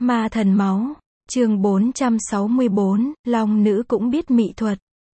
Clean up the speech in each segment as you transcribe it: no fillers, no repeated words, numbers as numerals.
Ma thần máu, chương 464, Long nữ cũng biết mỹ thuật.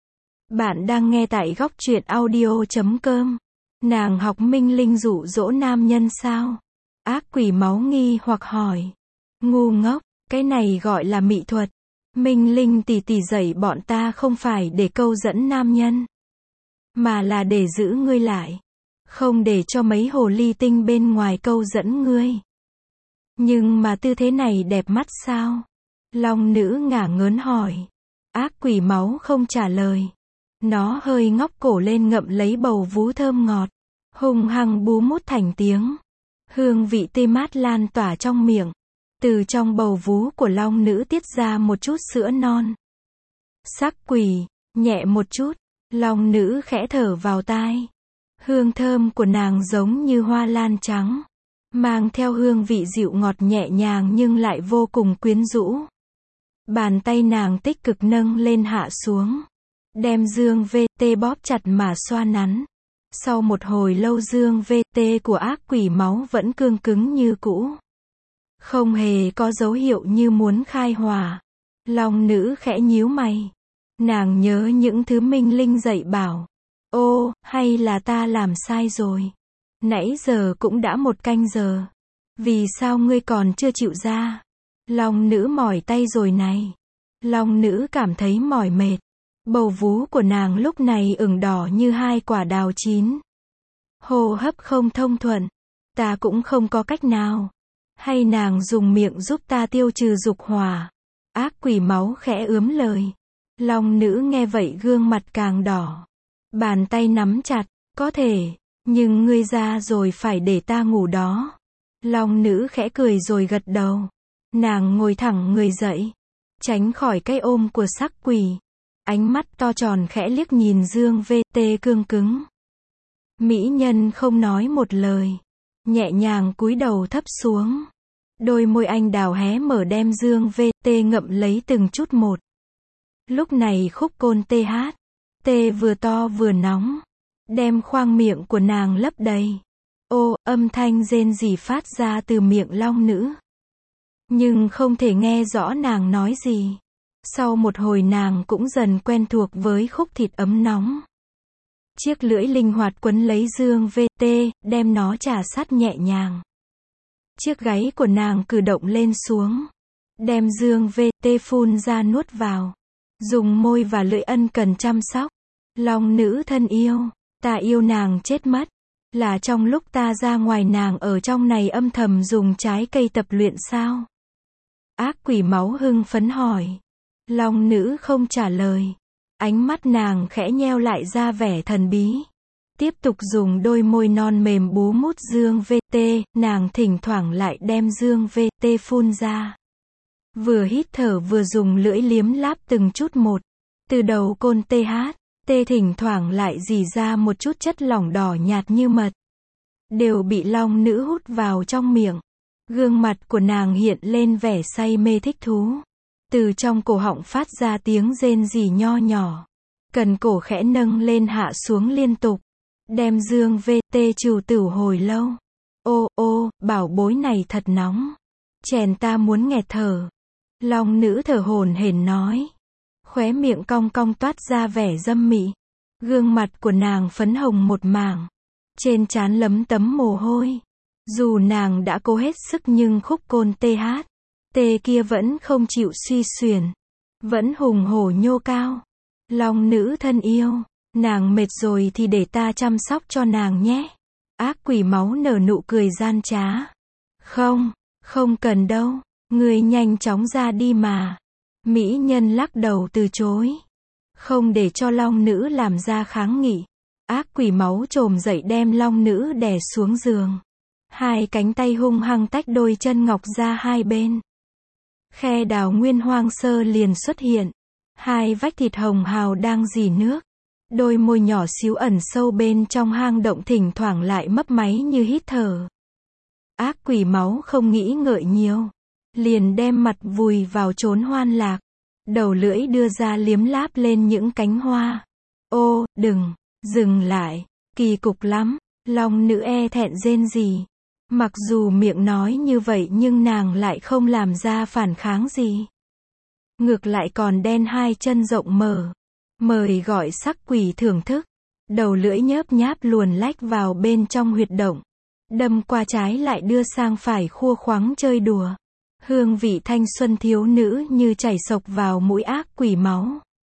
Bạn đang nghe tại góc truyện audio.com. Nàng học Minh Linh dụ dỗ nam nhân sao? Ác quỷ máu nghi hoặc hỏi. Ngu ngốc, cái này gọi là mỹ thuật. Minh Linh tỷ tỷ dạy bọn ta không phải để câu dẫn nam nhân, mà là để giữ ngươi lại, không để cho mấy hồ ly tinh bên ngoài câu dẫn ngươi. Nhưng mà tư thế này đẹp mắt sao? Long nữ ngả ngớn hỏi. Ác quỷ máu không trả lời. Nó hơi ngóc cổ lên ngậm lấy bầu vú thơm ngọt, hung hăng bú mút thành tiếng. Hương vị tê mát lan tỏa trong miệng. Từ trong bầu vú của long nữ tiết ra một chút sữa non. Sắc quỷ, nhẹ một chút. Long nữ khẽ thở vào tai. Hương thơm của nàng giống như hoa lan trắng, mang theo hương vị dịu ngọt nhẹ nhàng nhưng lại vô cùng quyến rũ. Bàn tay nàng tích cực nâng lên hạ xuống, đem dương VT bóp chặt mà xoa nắn. Sau một hồi lâu dương VT của ác quỷ máu vẫn cương cứng như cũ, không hề có dấu hiệu như muốn khai hỏa. Long nữ khẽ nhíu mày. Nàng nhớ những thứ Minh Linh dạy bảo. Ô, hay là ta làm sai rồi? Nãy giờ cũng đã 1 canh giờ. Vì sao ngươi còn chưa chịu ra? Long nữ mỏi tay rồi này. Long nữ cảm thấy mỏi mệt. Bầu vú của nàng lúc này ửng đỏ như 2 quả đào chín. Hô hấp không thông thuận. Ta cũng không có cách nào. Hay nàng dùng miệng giúp ta tiêu trừ dục hỏa? Ác quỷ máu khẽ ướm lời. Long nữ nghe vậy gương mặt càng đỏ. Bàn tay nắm chặt. Có thể, nhưng ngươi ra rồi phải để ta ngủ đó. Long nữ khẽ cười rồi gật đầu. Nàng ngồi thẳng người dậy, tránh khỏi cái ôm của sắc quỷ. Ánh mắt to tròn khẽ liếc nhìn dương VT cương cứng. Mỹ nhân không nói một lời, nhẹ nhàng cúi đầu thấp xuống. Đôi môi anh đào hé mở đem dương VT ngậm lấy từng chút một. Lúc này khúc côn TH vừa to vừa nóng, đem khoang miệng của nàng lấp đầy. Ô, âm thanh rên rỉ phát ra từ miệng long nữ, nhưng không thể nghe rõ nàng nói gì. Sau một hồi nàng cũng dần quen thuộc với khúc thịt ấm nóng. Chiếc lưỡi linh hoạt quấn lấy dương VT, đem nó chà sát nhẹ nhàng. Chiếc gáy của nàng cử động lên xuống, đem dương VT phun ra nuốt vào. Dùng môi và lưỡi ân cần chăm sóc. Long nữ thân yêu, ta yêu nàng chết mất. Là trong lúc ta ra ngoài nàng ở trong này âm thầm dùng trái cây tập luyện sao? Ác quỷ máu hưng phấn hỏi. Long nữ không trả lời. Ánh mắt nàng khẽ nheo lại ra vẻ thần bí. Tiếp tục dùng đôi môi non mềm bú mút dương VT, nàng thỉnh thoảng lại đem dương VT phun ra. Vừa hít thở vừa dùng lưỡi liếm láp từng chút một. Từ đầu côn TH thỉnh thoảng lại rỉ ra một chút chất lỏng đỏ nhạt như mật, đều bị long nữ hút vào trong miệng. Gương mặt của nàng hiện lên vẻ say mê thích thú. Từ trong cổ họng phát ra tiếng rên rỉ nho nhỏ. Cần cổ khẽ nâng lên hạ xuống liên tục, đem dương VT trừu tửu hồi lâu. Ô ô, bảo bối này thật nóng, chèn ta muốn nghẹt thở. Long nữ thở hổn hển nói. Khóe miệng cong cong toát ra vẻ dâm mị. Gương mặt của nàng phấn hồng một mảng, trên trán lấm tấm mồ hôi. Dù nàng đã cố hết sức nhưng khúc côn TH kia vẫn không chịu suy xuyển, vẫn hùng hổ nhô cao. Long nữ thân yêu, nàng mệt rồi thì để ta chăm sóc cho nàng nhé. Ác quỷ máu nở nụ cười gian trá. Không, không cần đâu, ngươi nhanh chóng ra đi mà. Mỹ nhân lắc đầu từ chối, không để cho long nữ làm ra kháng nghị. Ác quỷ máu trồm dậy đem long nữ đè xuống giường. 2 cánh tay hung hăng tách đôi chân ngọc ra hai bên. Khe đào nguyên hoang sơ liền xuất hiện. 2 vách thịt hồng hào đang rỉ nước. Đôi môi nhỏ xíu ẩn sâu bên trong hang động thỉnh thoảng lại mấp máy như hít thở. Ác quỷ máu không nghĩ ngợi nhiều, liền đem mặt vùi vào chốn hoan lạc. Đầu lưỡi đưa ra liếm láp lên những cánh hoa. Ô, đừng, dừng lại, kỳ cục lắm. Long nữ e thẹn rên rỉ. Mặc dù miệng nói như vậy nhưng nàng lại không làm ra phản kháng gì. Ngược lại còn đen hai chân rộng mở. Mời gọi sắc quỷ thưởng thức. Đầu lưỡi nhớp nháp luồn lách vào bên trong huyệt động. Đâm qua trái lại đưa sang phải khua khoắng chơi đùa. Hương vị thanh xuân thiếu nữ như chảy sộc vào mũi ác quỷ máu.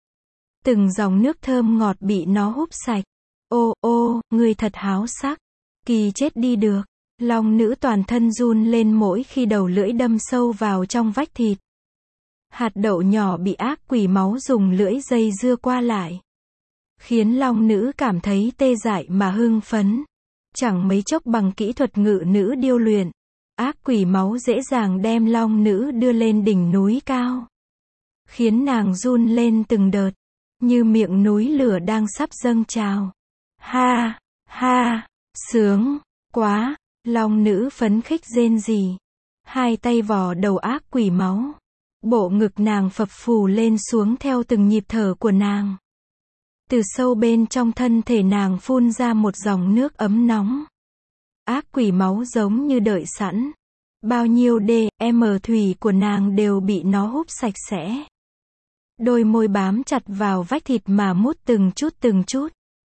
Từng dòng nước thơm ngọt bị nó húp sạch. Ô ô, ngươi thật háo sắc. Kỳ chết đi được. Long nữ toàn thân run lên mỗi khi đầu lưỡi đâm sâu vào trong vách thịt. Hạt đậu nhỏ bị ác quỷ máu dùng lưỡi dây dưa qua lại. Khiến long nữ cảm thấy tê dại mà hưng phấn. Chẳng mấy chốc bằng kỹ thuật ngự nữ điêu luyện. Ác quỷ máu dễ dàng đem long nữ đưa lên đỉnh núi cao. Khiến nàng run lên từng đợt. Như miệng núi lửa đang sắp dâng trào. Ha, ha, sướng, quá, long nữ phấn khích rên rỉ. Hai tay vò đầu ác quỷ máu. Bộ ngực nàng phập phù lên xuống theo từng nhịp thở của nàng. Từ sâu bên trong thân thể nàng phun ra một dòng nước ấm nóng. Ác quỷ máu giống như đợi sẵn. Bao nhiêu DM thủy của nàng đều bị nó húp sạch sẽ. Đôi môi bám chặt vào vách thịt mà mút từng chút từng chút.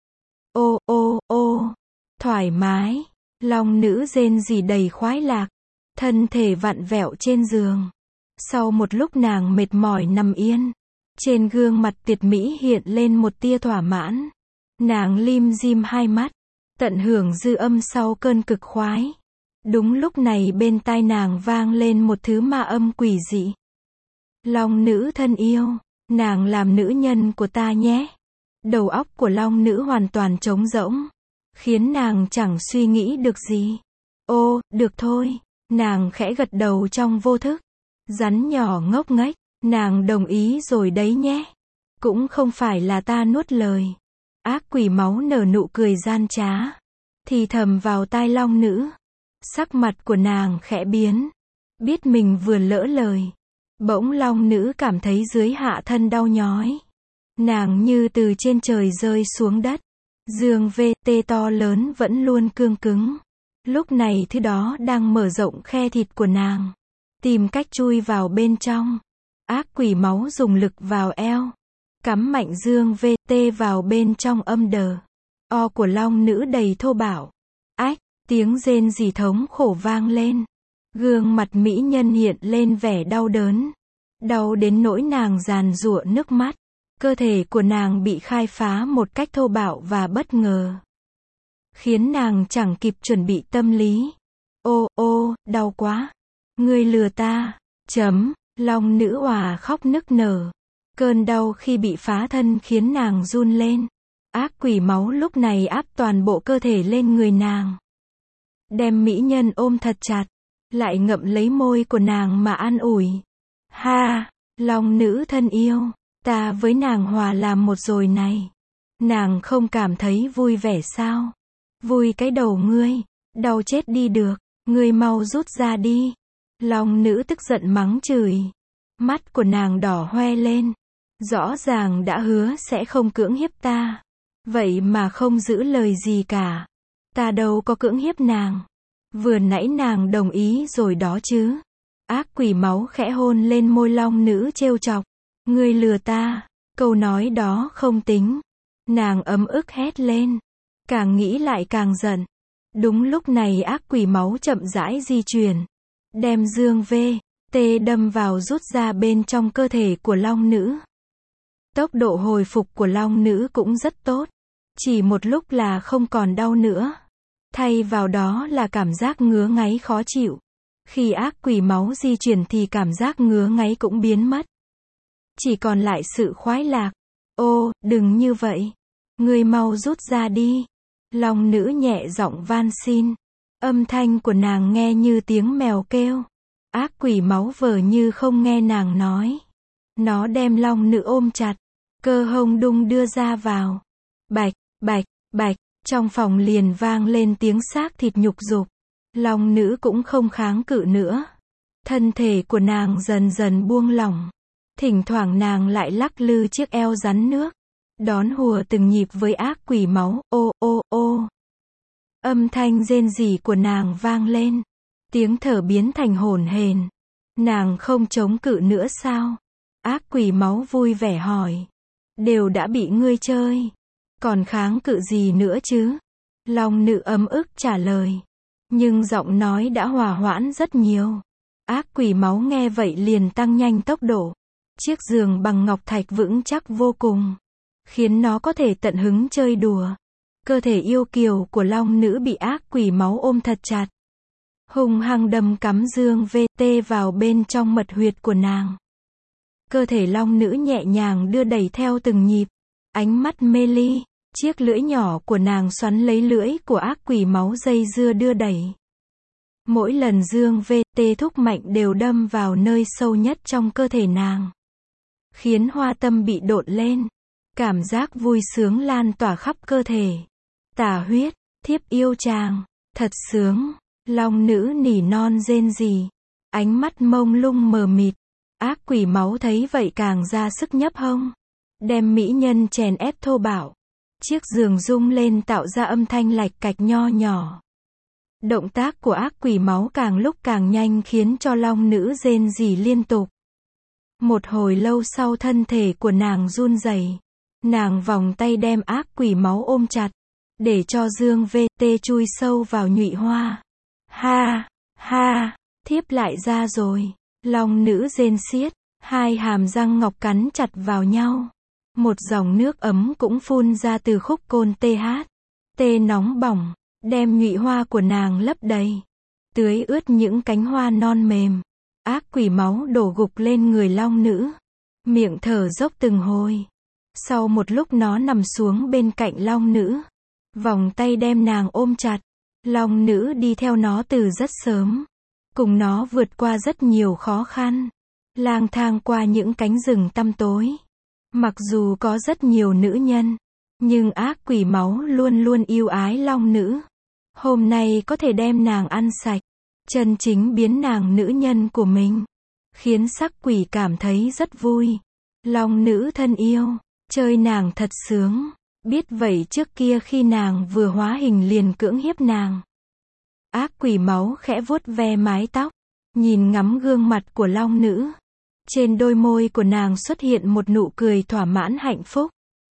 Ô ô ô, thoải mái, long nữ rên rỉ đầy khoái lạc, thân thể vặn vẹo trên giường. Sau một lúc nàng mệt mỏi nằm yên, trên gương mặt tuyệt mỹ hiện lên một tia thỏa mãn. Nàng lim dim hai mắt, tận hưởng dư âm sau cơn cực khoái. Đúng lúc này bên tai nàng vang lên một thứ ma âm quỷ dị. Long nữ thân yêu, nàng làm nữ nhân của ta nhé. Đầu óc của long nữ hoàn toàn trống rỗng, khiến nàng chẳng suy nghĩ được gì. Ô, được thôi, nàng khẽ gật đầu trong vô thức. Rắn nhỏ ngốc nghếch, nàng đồng ý rồi đấy nhé. Cũng không phải là ta nuốt lời. Ác quỷ máu nở nụ cười gian trá, thì thầm vào tai long nữ. Sắc mặt của nàng khẽ biến, biết mình vừa lỡ lời. Bỗng long nữ cảm thấy dưới hạ thân đau nhói. Nàng như từ trên trời rơi xuống đất. Dương VT to lớn vẫn luôn cương cứng. Lúc này thứ đó đang mở rộng khe thịt của nàng, tìm cách chui vào bên trong. Ác quỷ máu dùng lực vào eo, cắm mạnh dương VT vào bên trong âm đờ. O của long nữ đầy thô bạo. Ách, tiếng rên rỉ thống khổ vang lên. Gương mặt mỹ nhân hiện lên vẻ đau đớn. Đau đến nỗi nàng giàn giụa nước mắt. Cơ thể của nàng bị khai phá một cách thô bạo và bất ngờ, khiến nàng chẳng kịp chuẩn bị tâm lý. Ô ô, đau quá. Ngươi lừa ta. Long nữ òa khóc nức nở. Cơn đau khi bị phá thân khiến nàng run lên. Ác quỷ máu lúc này áp toàn bộ cơ thể lên người nàng. Đem mỹ nhân ôm thật chặt, lại ngậm lấy môi của nàng mà an ủi. Ha, long nữ thân yêu, ta với nàng hòa làm một rồi này. Nàng không cảm thấy vui vẻ sao? Vui cái đầu ngươi, đau chết đi được, ngươi mau rút ra đi. Long nữ tức giận mắng chửi. Mắt của nàng đỏ hoe lên. Rõ ràng đã hứa sẽ không cưỡng hiếp ta. Vậy mà không giữ lời gì cả. Ta đâu có cưỡng hiếp nàng. Vừa nãy nàng đồng ý rồi đó chứ. Ác quỷ máu khẽ hôn lên môi long nữ trêu chọc. Ngươi lừa ta. Câu nói đó không tính. Nàng ấm ức hét lên. Càng nghĩ lại càng giận. Đúng lúc này ác quỷ máu chậm rãi di chuyển. Đem dương VT đâm vào rút ra bên trong cơ thể của long nữ. Tốc độ hồi phục của long nữ cũng rất tốt. Chỉ một lúc là không còn đau nữa. Thay vào đó là cảm giác ngứa ngáy khó chịu. Khi ác quỷ máu di chuyển thì cảm giác ngứa ngáy cũng biến mất. Chỉ còn lại sự khoái lạc. Ô, đừng như vậy. Ngươi mau rút ra đi. Long nữ nhẹ giọng van xin. Âm thanh của nàng nghe như tiếng mèo kêu. Ác quỷ máu vờ như không nghe nàng nói. Nó đem long nữ ôm chặt. Cơ hông đung đưa ra vào. Bạch, bạch, bạch. Trong phòng liền vang lên tiếng xác thịt nhục dục. Long nữ cũng không kháng cự nữa. Thân thể của nàng dần dần buông lỏng. Thỉnh thoảng nàng lại lắc lư chiếc eo rắn nước. Đón hùa từng nhịp với ác quỷ máu. Ô ô ô. Âm thanh rên rỉ của nàng vang lên. Tiếng thở biến thành hổn hển. Nàng không chống cự nữa sao? Ác quỷ máu vui vẻ hỏi. Đều đã bị ngươi chơi. Còn kháng cự gì nữa chứ? Long nữ ấm ức trả lời. Nhưng giọng nói đã hòa hoãn rất nhiều. Ác quỷ máu nghe vậy liền tăng nhanh tốc độ. Chiếc giường bằng ngọc thạch vững chắc vô cùng, khiến nó có thể tận hứng chơi đùa. Cơ thể yêu kiều của long nữ bị ác quỷ máu ôm thật chặt. Hung hăng đâm cắm dương VT vào bên trong mật huyệt của nàng. Cơ thể long nữ nhẹ nhàng đưa đẩy theo từng nhịp. Ánh mắt mê ly, chiếc lưỡi nhỏ của nàng xoắn lấy lưỡi của ác quỷ máu dây dưa đưa đẩy. Mỗi lần dương VT thúc mạnh đều đâm vào nơi sâu nhất trong cơ thể nàng, khiến hoa tâm bị độn lên. Cảm giác vui sướng lan tỏa khắp cơ thể. Tà huyết, thiếp yêu chàng, thật sướng. Long nữ nỉ non rên rỉ, ánh mắt mông lung mờ mịt. Ác quỷ máu thấy vậy càng ra sức nhấp hông, đem mỹ nhân chèn ép thô bạo. Chiếc giường rung lên tạo ra âm thanh lạch cạch nho nhỏ. Động tác của ác quỷ máu càng lúc càng nhanh khiến cho long nữ rên rỉ liên tục. Một hồi lâu sau thân thể của nàng run rẩy. Nàng vòng tay đem ác quỷ máu ôm chặt, để cho dương VT chui sâu vào nhụy hoa. Ha, ha, thiếp lại ra rồi. Long nữ rên xiết, hai hàm răng ngọc cắn chặt vào nhau. Một dòng nước ấm cũng phun ra từ khúc côn TH. Tê nóng bỏng, đem nhụy hoa của nàng lấp đầy, tưới ướt những cánh hoa non mềm. Ác quỷ máu đổ gục lên người long nữ, miệng thở dốc từng hồi. Sau một lúc nó nằm xuống bên cạnh long nữ, vòng tay đem nàng ôm chặt. Long nữ đi theo nó từ rất sớm, cùng nó vượt qua rất nhiều khó khăn, lang thang qua những cánh rừng tăm tối. Mặc dù có rất nhiều nữ nhân, nhưng ác quỷ máu luôn luôn yêu ái long nữ. Hôm nay có thể đem nàng ăn sạch, chân chính biến nàng nữ nhân của mình, khiến sắc quỷ cảm thấy rất vui. Long nữ thân yêu, chơi nàng thật sướng. Biết vậy trước kia khi nàng vừa hóa hình liền cưỡng hiếp nàng. Ác quỷ máu khẽ vuốt ve mái tóc, nhìn ngắm gương mặt của long nữ. Trên đôi môi của nàng xuất hiện một nụ cười thỏa mãn hạnh phúc.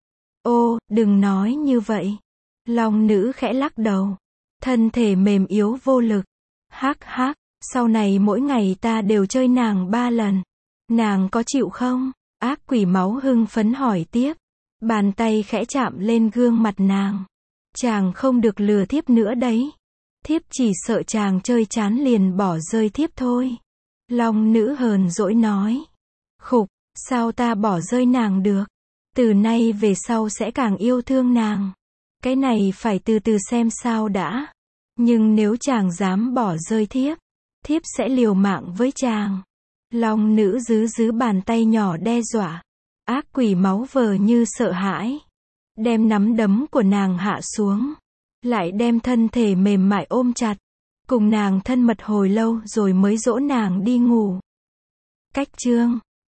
Ô, đừng nói như vậy. Long nữ khẽ lắc đầu, thân thể mềm yếu vô lực. Hắc hắc, sau này mỗi ngày ta đều chơi nàng 3 lần. Nàng có chịu không? Ác quỷ máu hưng phấn hỏi tiếp. Bàn tay khẽ chạm lên gương mặt nàng. Chàng không được lừa thiếp nữa đấy. Thiếp chỉ sợ chàng chơi chán liền bỏ rơi thiếp thôi. Long nữ hờn dỗi nói. Khục, sao ta bỏ rơi nàng được? Từ nay về sau sẽ càng yêu thương nàng. Cái này phải từ từ xem sao đã. Nhưng nếu chàng dám bỏ rơi thiếp, thiếp sẽ liều mạng với chàng. Long nữ giữ bàn tay nhỏ đe dọa. Ác quỷ máu vờ như sợ hãi, đem nắm đấm của nàng hạ xuống, lại đem thân thể mềm mại ôm chặt, cùng nàng thân mật hồi lâu rồi mới dỗ nàng đi ngủ. Cách chương